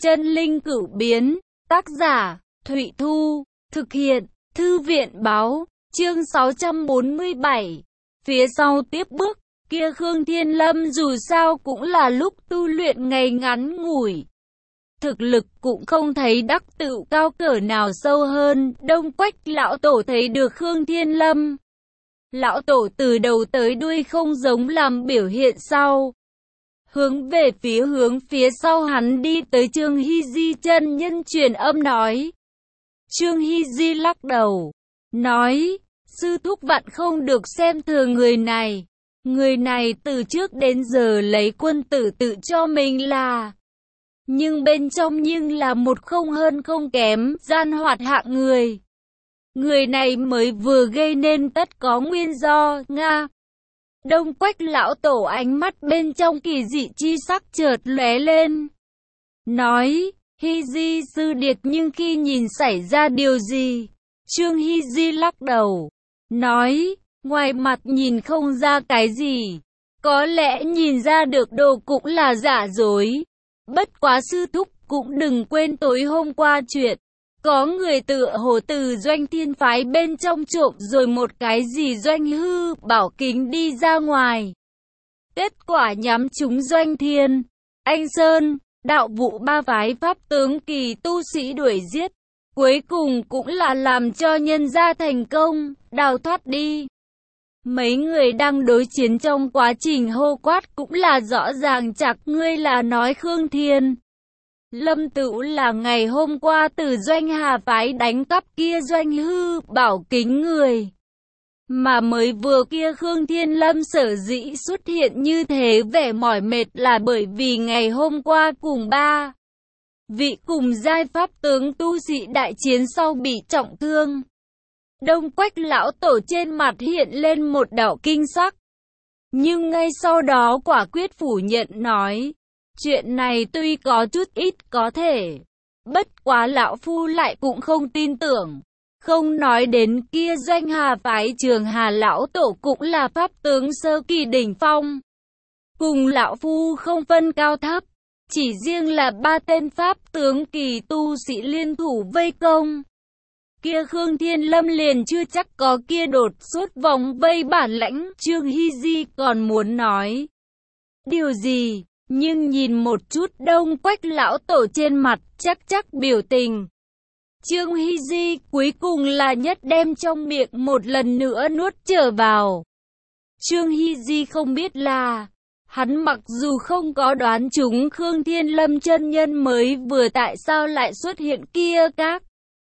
Chân linh cửu biến, tác giả, Thụy Thu, thực hiện, Thư viện báo, chương 647. Phía sau tiếp bước, kia Khương Thiên Lâm dù sao cũng là lúc tu luyện ngày ngắn ngủi. Thực lực cũng không thấy đắc tựu cao cỡ nào sâu hơn, Đông Quách lão tổ thấy được Khương Thiên Lâm. Lão tổ từ đầu tới đuôi không giống làm biểu hiện sau. Hướng về phía sau hắn đi tới Trương Hy Di chân nhân truyền âm nói. Trương Hy Di lắc đầu, nói, sư thúc vạn không được xem thường người này. Người này từ trước đến giờ lấy quân tử tự cho mình là. Nhưng bên trong nhưng là một không hơn không kém, gian hoạt hạng người. Người này mới vừa gây nên tất có nguyên do, Nga. Đông Quách lão tổ ánh mắt bên trong kỳ dị chi sắc chợt lóe lên. Nói, Hy Di sư điệt nhưng khi nhìn xảy ra điều gì? Trương Hy Di lắc đầu. Nói, ngoài mặt nhìn không ra cái gì. Có lẽ nhìn ra được đồ cũng là giả dối. Bất quá sư thúc cũng đừng quên tối hôm qua chuyện. Có người tựa hồ từ Doanh Thiên phái bên trong trộm rồi một cái gì Doanh Hư Bảo Kính đi ra ngoài. Kết quả nhắm trúng Doanh Thiên, Anh Sơn, Đạo Vụ ba phái pháp tướng kỳ tu sĩ đuổi giết. Cuối cùng cũng là làm cho nhân gia thành công, đào thoát đi. Mấy người đang đối chiến trong quá trình hô quát cũng là rõ ràng chắc ngươi là nói Khương Thiên Lâm Tửu là ngày hôm qua từ Doanh Hà phái đánh cắp kia Doanh Hư Bảo Kính người. Mà mới vừa kia Khương Thiên Lâm sở dĩ xuất hiện như thế vẻ mỏi mệt là bởi vì ngày hôm qua cùng ba vị cùng giai pháp tướng tu sĩ đại chiến sau bị trọng thương. Đông Quách lão tổ trên mặt hiện lên một đạo kinh sắc. Nhưng ngay sau đó quả quyết phủ nhận nói. Chuyện này tuy có chút ít có thể. Bất quá lão phu lại cũng không tin tưởng. Không nói đến kia Doanh Hà phái Trường Hà lão tổ cũng là pháp tướng sơ kỳ đỉnh phong. Cùng lão phu không phân cao thấp. Chỉ riêng là ba tên pháp tướng kỳ tu sĩ liên thủ vây công. Kia Khương Thiên Lâm liền chưa chắc có kia đột xuất vòng vây bản lãnh. Trương Hy Di còn muốn nói điều gì, nhưng nhìn một chút Đông Quách lão tổ trên mặt chắc biểu tình. Trương Hy Di cuối cùng là nhất đem trong miệng một lần nữa nuốt trở vào. Trương Hy Di không biết là hắn mặc dù không có đoán chúng Khương Thiên Lâm chân nhân mới vừa tại sao lại xuất hiện kia các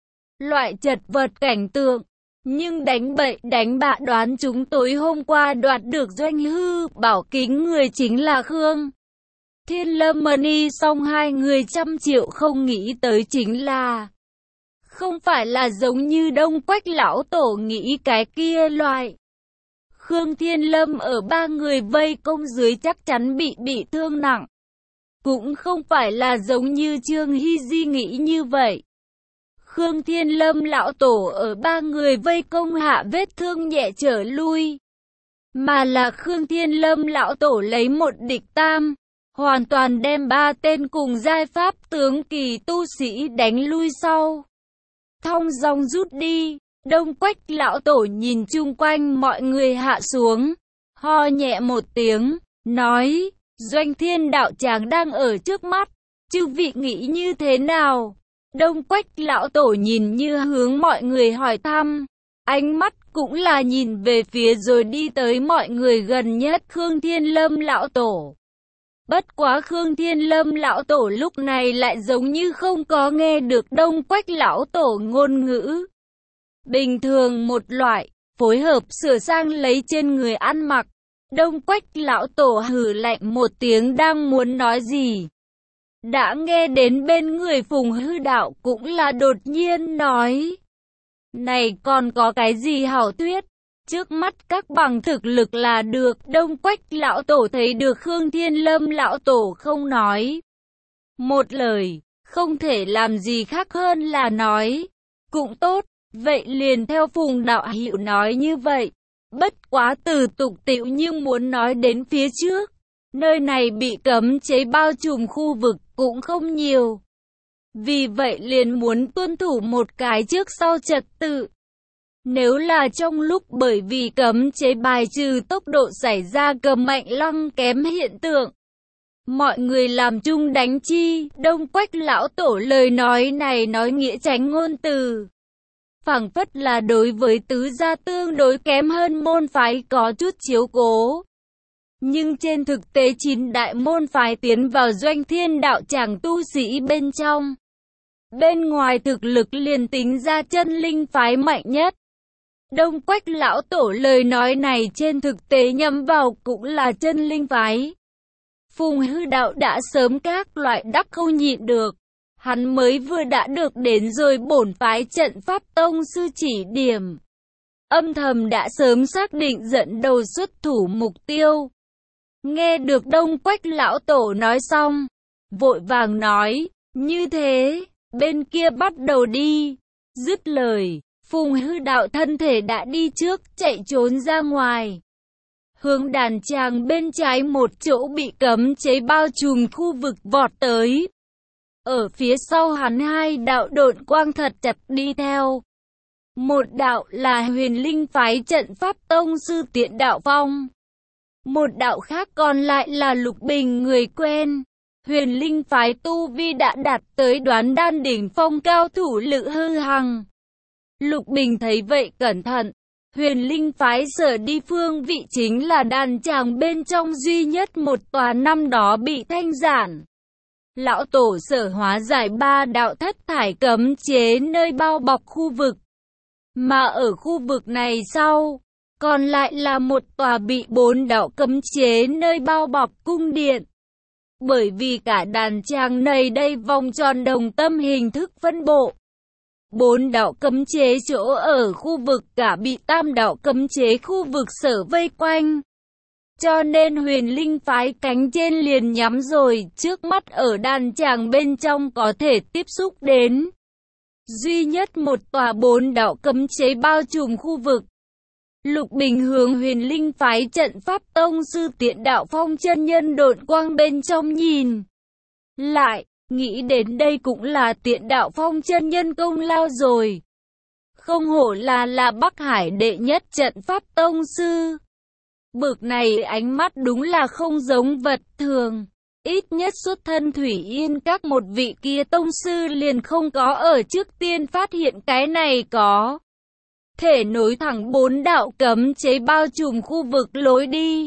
loại chật vật cảnh tượng, nhưng đánh bậy đánh bạ đoán chúng tối hôm qua đoạt được Doanh Hư Bảo Kính người chính là Khương Thiên Lâm Mani. Song hai người trăm triệu không nghĩ tới chính là không phải là giống như Đông Quách lão tổ nghĩ cái kia loại. Khương Thiên Lâm ở ba người vây công dưới chắc chắn bị thương nặng. Cũng không phải là giống như Trương Hy Di nghĩ như vậy. Khương Thiên Lâm lão tổ ở ba người vây công hạ vết thương nhẹ trở lui. Mà là Khương Thiên Lâm lão tổ lấy một địch tam. Hoàn toàn đem ba tên cùng giai pháp tướng kỳ tu sĩ đánh lui sau. Thong dong rút đi. Đông Quách lão tổ nhìn chung quanh mọi người hạ xuống. Ho nhẹ một tiếng. Nói. Doanh Thiên đạo tràng đang ở trước mắt. Chư vị nghĩ như thế nào? Đông Quách lão tổ nhìn như hướng mọi người hỏi thăm. Ánh mắt cũng là nhìn về phía rồi đi tới mọi người gần nhất Khương Thiên Lâm lão tổ. Bất quá Khương Thiên Lâm lão tổ lúc này lại giống như không có nghe được Đông Quách lão tổ ngôn ngữ. Bình thường một loại, phối hợp sửa sang lấy trên người ăn mặc. Đông Quách lão tổ hừ lạnh một tiếng đang muốn nói gì. Đã nghe đến bên người Phùng Hư Đạo cũng là đột nhiên nói. Này còn có cái gì hảo thuyết? Trước mắt các bằng thực lực là được. Đông Quách lão tổ thấy được Khương Thiên Lâm lão tổ không nói một lời, không thể làm gì khác hơn là nói. Cũng tốt, vậy liền theo Phùng đạo hữu nói như vậy. Bất quá từ tục tĩu nhưng muốn nói đến phía trước. Nơi này bị cấm chế bao trùm khu vực cũng không nhiều. Vì vậy liền muốn tuân thủ một cái trước sau trật tự. Nếu là trong lúc bởi vì cấm chế bài trừ tốc độ xảy ra cầm mạnh lăng kém hiện tượng, mọi người làm chung đánh chi, Đông Quách lão tổ lời nói này nói nghĩa tránh ngôn từ. Phảng phất là đối với tứ gia tương đối kém hơn môn phái có chút chiếu cố. Nhưng trên thực tế 9 đại môn phái tiến vào Doanh Thiên đạo tràng tu sĩ bên trong. Bên ngoài thực lực liền tính ra chân linh phái mạnh nhất. Đông Quách lão tổ lời nói này trên thực tế nhắm vào cũng là chân linh phái. Phùng Hư đạo đã sớm các loại đắc không nhịn được. Hắn mới vừa đã được đến rồi bổn phái trận pháp tông sư chỉ điểm. Âm thầm đã sớm xác định dẫn đầu xuất thủ mục tiêu. Nghe được Đông Quách lão tổ nói xong, vội vàng nói, như thế, bên kia bắt đầu đi. Dứt lời, Phùng Hư đạo thân thể đã đi trước, chạy trốn ra ngoài. Hướng đàn tràng bên trái một chỗ bị cấm chế bao trùm khu vực vọt tới. Ở phía sau hắn 2 đạo độn quang thật chặt đi theo. Một đạo là Huyền Linh phái trận pháp tông sư Tiện Đạo Phong. Một đạo khác còn lại là Lục Bình người quen. Huyền Linh phái tu vi đã đạt tới đoán đan đỉnh phong cao thủ Lự Hư Hằng. Lục Bình thấy vậy cẩn thận. Huyền Linh phái sở đi phương vị chính là đàn tràng bên trong duy nhất một tòa năm đó bị thanh giản. Lão tổ sở hóa giải 3 đạo thất thải cấm chế nơi bao bọc khu vực. Mà ở khu vực này sau, còn lại là một tòa bị 4 đạo cấm chế nơi bao bọc cung điện. Bởi vì cả đàn tràng này đây vòng tròn đồng tâm hình thức phân bộ. 4 đạo cấm chế chỗ ở khu vực cả bị 3 đạo cấm chế khu vực sở vây quanh. Cho nên Huyền Linh phái cánh trên liền nhắm rồi, trước mắt ở đàn tràng bên trong có thể tiếp xúc đến. Duy nhất một tòa 4 đạo cấm chế bao trùm khu vực. Lục Bình hướng Huyền Linh phái trận pháp tông sư Tiện Đạo Phong chân nhân độn quang bên trong nhìn. Lại, nghĩ đến đây cũng là Tiện Đạo Phong chân nhân công lao rồi. Không hổ là Bắc Hải đệ nhất trận pháp tông sư. Bực này ánh mắt đúng là không giống vật thường. Ít nhất xuất thân Thủy Yên các một vị kia tông sư liền không có ở trước tiên phát hiện cái này có thể nối thẳng 4 đạo cấm chế bao trùm khu vực lối đi.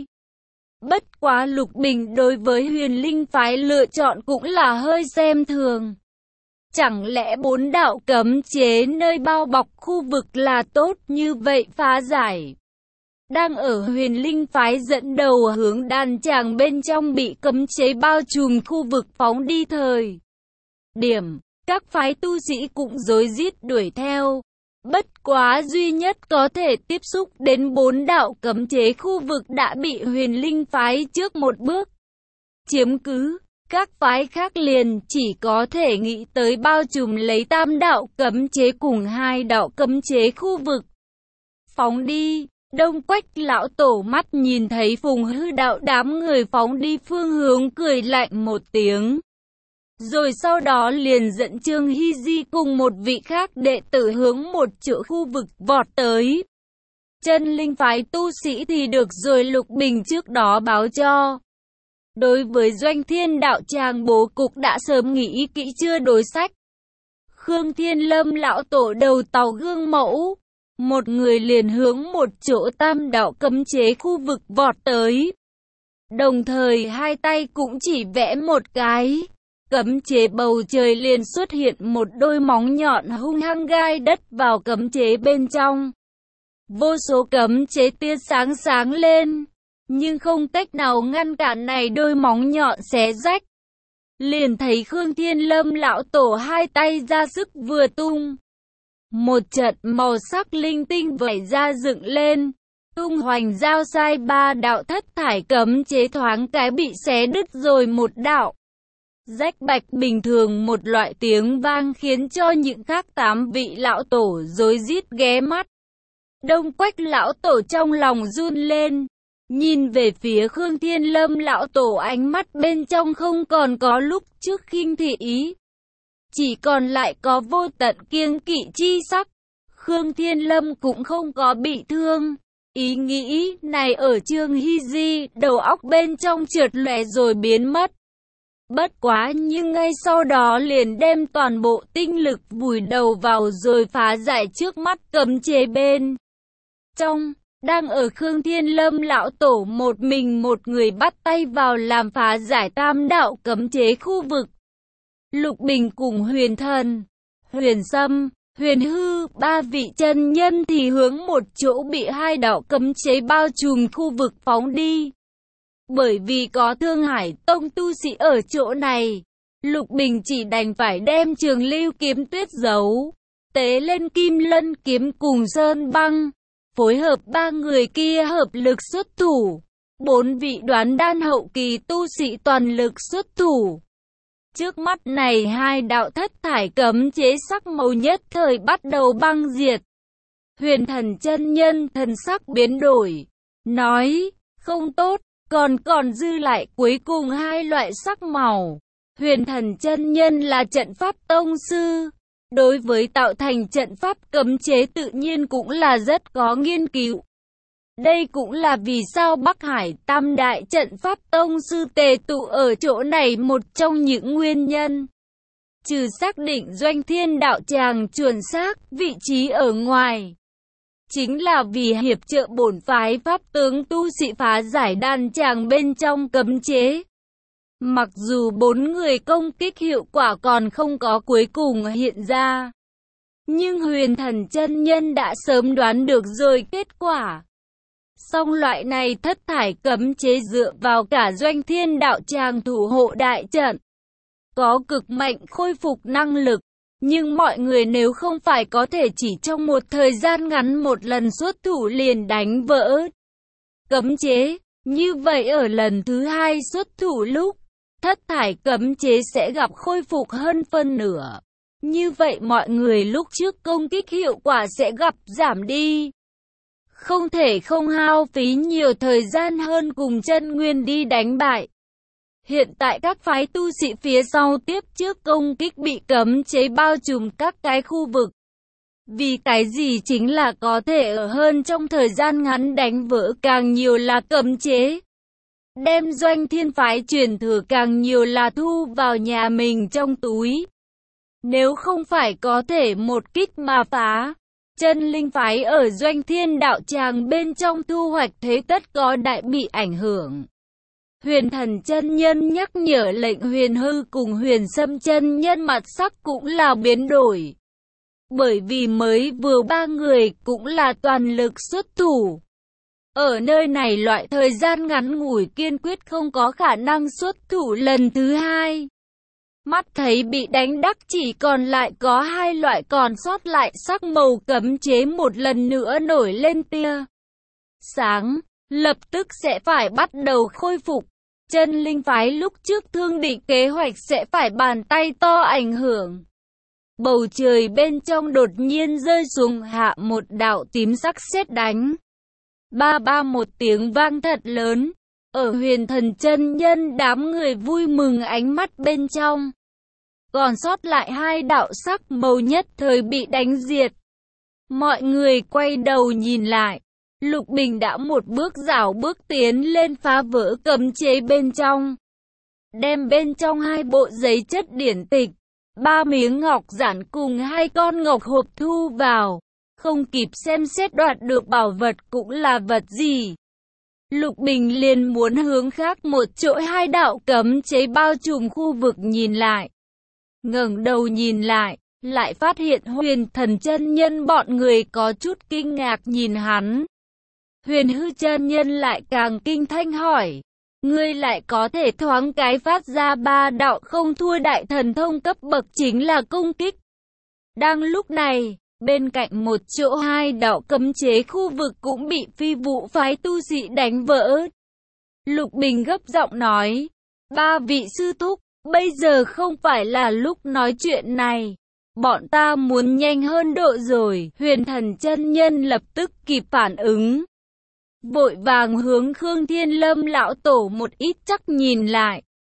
Bất quá Lục Bình đối với Huyền Linh phái lựa chọn cũng là hơi xem thường. Chẳng lẽ 4 đạo cấm chế nơi bao bọc khu vực là tốt như vậy phá giải? Đang ở Huyền Linh phái dẫn đầu hướng đàn tràng bên trong bị cấm chế bao trùm khu vực phóng đi thời điểm, các phái tu sĩ cũng rối rít đuổi theo. Bất quá duy nhất có thể tiếp xúc đến 4 đạo cấm chế khu vực đã bị Huyền Linh phái trước một bước chiếm cứ. Các phái khác liền chỉ có thể nghĩ tới bao trùm lấy 3 đạo cấm chế cùng 2 đạo cấm chế khu vực. Phóng đi. Đông Quách lão tổ mắt nhìn thấy Phùng Hư đạo đám người phóng đi phương hướng cười lạnh một tiếng. Rồi sau đó liền dẫn Trương Hy Di cùng một vị khác đệ tử hướng một chỗ khu vực vọt tới. Chân linh phái tu sĩ thì được rồi Lục Bình trước đó báo cho. Đối với Doanh Thiên đạo tràng bố cục đã sớm nghĩ kỹ chưa đối sách. Khương Thiên Lâm lão tổ đầu tàu gương mẫu. Một người liền hướng một chỗ 3 đạo cấm chế khu vực vọt tới. Đồng thời 2 tay cũng chỉ vẽ một cái. Cấm chế bầu trời liền xuất hiện một đôi móng nhọn hung hăng gai đất vào cấm chế bên trong. Vô số cấm chế tia sáng sáng lên. Nhưng không cách nào ngăn cản này đôi móng nhọn xé rách. Liền thấy Khương Thiên Lâm lão tổ 2 tay ra sức vừa tung. Một trận màu sắc linh tinh vẩy ra dựng lên, tung hoành giao sai 3 đạo thất thải cấm chế thoáng cái bị xé đứt rồi một đạo. Rách bạch bình thường một loại tiếng vang khiến cho những khác 8 vị lão tổ rối rít ghé mắt. Đông Quách lão tổ trong lòng run lên, nhìn về phía Khương Thiên Lâm lão tổ ánh mắt bên trong không còn có lúc trước khinh thị ý. chỉ còn lại có vô tận kiêng kỵ chi sắc. Khương Thiên Lâm cũng không có bị thương. Ý nghĩ này ở Trương Hy Di đầu óc bên trong trượt lóe rồi biến mất. Bất quá nhưng ngay sau đó liền đem toàn bộ tinh lực vùi đầu vào rồi phá giải trước mắt cấm chế bên trong. Đang ở Khương Thiên Lâm lão tổ một mình một người bắt tay vào làm phá giải tam đạo cấm chế khu vực. Lục Bình cùng Huyền Thần, Huyền Sâm, Huyền Hư, ba vị chân nhân thì hướng một chỗ bị hai đạo cấm chế bao trùm khu vực phóng đi. Bởi vì có Thương Hải Tông tu sĩ ở chỗ này, Lục Bình chỉ đành phải đem Trường Lưu kiếm tuyết giấu, tế lên Kim Lân kiếm cùng Sơn Băng, phối hợp ba người kia hợp lực xuất thủ. 4 vị đoán đan hậu kỳ tu sĩ toàn lực xuất thủ. Trước mắt này hai đạo thất thải cấm chế sắc màu nhất thời bắt đầu băng diệt. Huyền Thần chân nhân thần sắc biến đổi, nói, không tốt, còn dư lại cuối cùng hai loại sắc màu. Huyền Thần chân nhân là trận pháp tông sư, đối với tạo thành trận pháp cấm chế tự nhiên cũng là rất có nghiên cứu. Đây cũng là vì sao Bắc Hải Tam Đại trận pháp tông sư tề tụ ở chỗ này một trong những nguyên nhân. Trừ xác định Doanh Thiên đạo tràng chuẩn xác vị trí ở ngoài, chính là vì hiệp trợ bổn phái pháp tướng tu sĩ phá giải đan tràng bên trong cấm chế. Mặc dù 4 người công kích hiệu quả còn không có cuối cùng hiện ra, nhưng Huyền Thần chân nhân đã sớm đoán được rồi kết quả. Song loại này thất thải cấm chế dựa vào cả Doanh Thiên đạo tràng thủ hộ đại trận, có cực mạnh khôi phục năng lực, nhưng mọi người nếu không phải có thể chỉ trong một thời gian ngắn một lần xuất thủ liền đánh vỡ cấm chế, như vậy ở lần thứ hai xuất thủ lúc, thất thải cấm chế sẽ gặp khôi phục hơn phân nửa. Như vậy mọi người lúc trước công kích hiệu quả sẽ gặp giảm đi. Không thể không hao phí nhiều thời gian hơn cùng chân nguyên đi đánh bại. Hiện tại các phái tu sĩ phía sau tiếp trước công kích bị cấm chế bao trùm các cái khu vực. Vì cái gì chính là có thể ở hơn trong thời gian ngắn đánh vỡ càng nhiều là cấm chế. Đem Doanh Thiên phái truyền thừa càng nhiều là thu vào nhà mình trong túi. Nếu không phải có thể một kích mà phá, chân linh phái ở Doanh Thiên đạo tràng bên trong thu hoạch thế tất có đại bị ảnh hưởng. Huyền Thần chân nhân nhắc nhở lệnh Huyền Hư cùng Huyền Sâm chân nhân mặt sắc cũng là biến đổi. Bởi vì mới vừa ba người cũng là toàn lực xuất thủ. Ở nơi này loại thời gian ngắn ngủi kiên quyết không có khả năng xuất thủ lần thứ hai. Mắt thấy bị đánh đắc chỉ còn lại có hai loại còn sót lại sắc màu cấm chế một lần nữa nổi lên tia sáng, lập tức sẽ phải bắt đầu khôi phục. Chân linh phái lúc trước thương định kế hoạch sẽ phải bàn tay to ảnh hưởng. Bầu trời bên trong đột nhiên rơi xuống hạ một đạo tím sắc sét đánh. Ba ba một tiếng vang thật lớn. Ở Huyền Thần chân nhân đám người vui mừng ánh mắt bên trong. Còn sót lại hai đạo sắc màu nhất thời bị đánh diệt. Mọi người quay đầu nhìn lại. Lục Bình đã một bước rảo bước tiến lên phá vỡ cấm chế bên trong. Đem bên trong hai bộ giấy chất điển tịch, 3 miếng ngọc giản cùng 2 con ngọc hộp thu vào. Không kịp xem xét đoạt được bảo vật cũng là vật gì. Lục Bình liền muốn hướng khác một chỗ hai đạo cấm chế bao trùm khu vực nhìn lại. Ngẩng đầu nhìn lại, lại phát hiện Huyền Thần chân nhân bọn người có chút kinh ngạc nhìn hắn. Huyền Hư chân nhân lại càng kinh thanh hỏi, ngươi lại có thể thoáng cái phát ra 3 đạo không thua đại thần thông cấp bậc chính là công kích. Đang lúc này, bên cạnh một chỗ hai đạo cấm chế khu vực cũng bị Phi Vũ phái tu sĩ đánh vỡ. Lục Bình gấp giọng nói, 3 vị sư thúc, bây giờ không phải là lúc nói chuyện này. Bọn ta muốn nhanh hơn độ rồi. Huyền Thần chân nhân lập tức kịp phản ứng. Vội vàng hướng Khương Thiên Lâm lão tổ một ít chắc nhìn lại.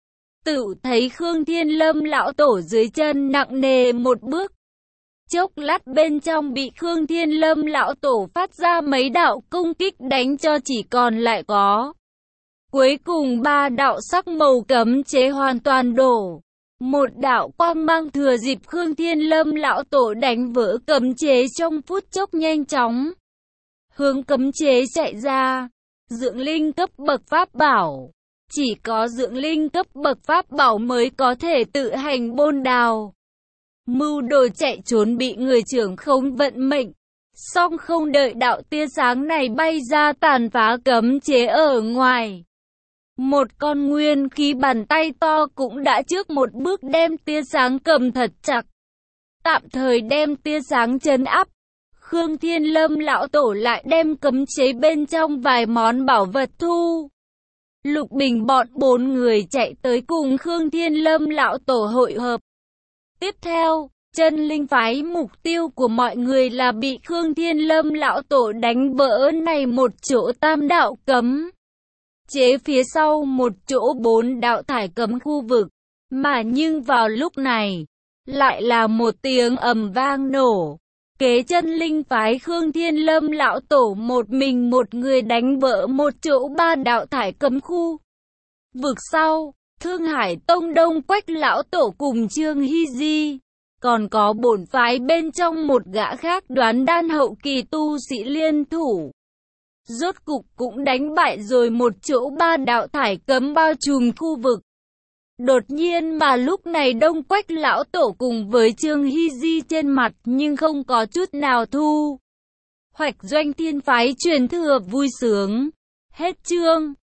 Tự thấy Khương Thiên Lâm lão tổ dưới chân nặng nề một bước. Chốc lát bên trong bị Khương Thiên Lâm lão tổ phát ra mấy đạo công kích đánh cho chỉ còn lại có. Cuối cùng 3 đạo sắc màu cấm chế hoàn toàn đổ. Một đạo quang mang thừa dịp Khương Thiên Lâm lão tổ đánh vỡ cấm chế trong phút chốc nhanh chóng. Hướng cấm chế chạy ra. Dưỡng linh cấp bậc pháp bảo. Chỉ có dưỡng linh cấp bậc pháp bảo mới có thể tự hành bôn đào. Mưu đồ chạy trốn bị người trưởng không vận mệnh. Song không đợi đạo tia sáng này bay ra tàn phá cấm chế ở ngoài. Một con nguyên khí bàn tay to cũng đã trước một bước đem tia sáng cầm thật chặt. Tạm thời đem tia sáng trấn áp. Khương Thiên Lâm lão tổ lại đem cấm chế bên trong vài món bảo vật thu. Lục Bình bọn 4 người chạy tới cùng Khương Thiên Lâm lão tổ hội hợp. Tiếp theo, chân linh phái mục tiêu của mọi người là bị Khương Thiên Lâm lão tổ đánh vỡ này một chỗ tam đạo cấm chế phía sau một chỗ 4 đạo thải cấm khu vực. Mà nhưng vào lúc này, lại là một tiếng ầm vang nổ. Kế chân linh phái Khương Thiên Lâm lão tổ một mình một người đánh vỡ một chỗ 3 đạo thải cấm khu vực sau. Thương Hải Tông Đông Quách lão tổ cùng Trương Hy Di. Còn có bổn phái bên trong một gã khác đoán đan hậu kỳ tu sĩ liên thủ. Rốt cục cũng đánh bại rồi một chỗ 3 đạo thải cấm bao trùm khu vực. Đột nhiên mà lúc này Đông Quách lão tổ cùng với Trương Hy Di trên mặt nhưng không có chút nào thu hoạch doanh thiên phái truyền thừa vui sướng. Hết chương.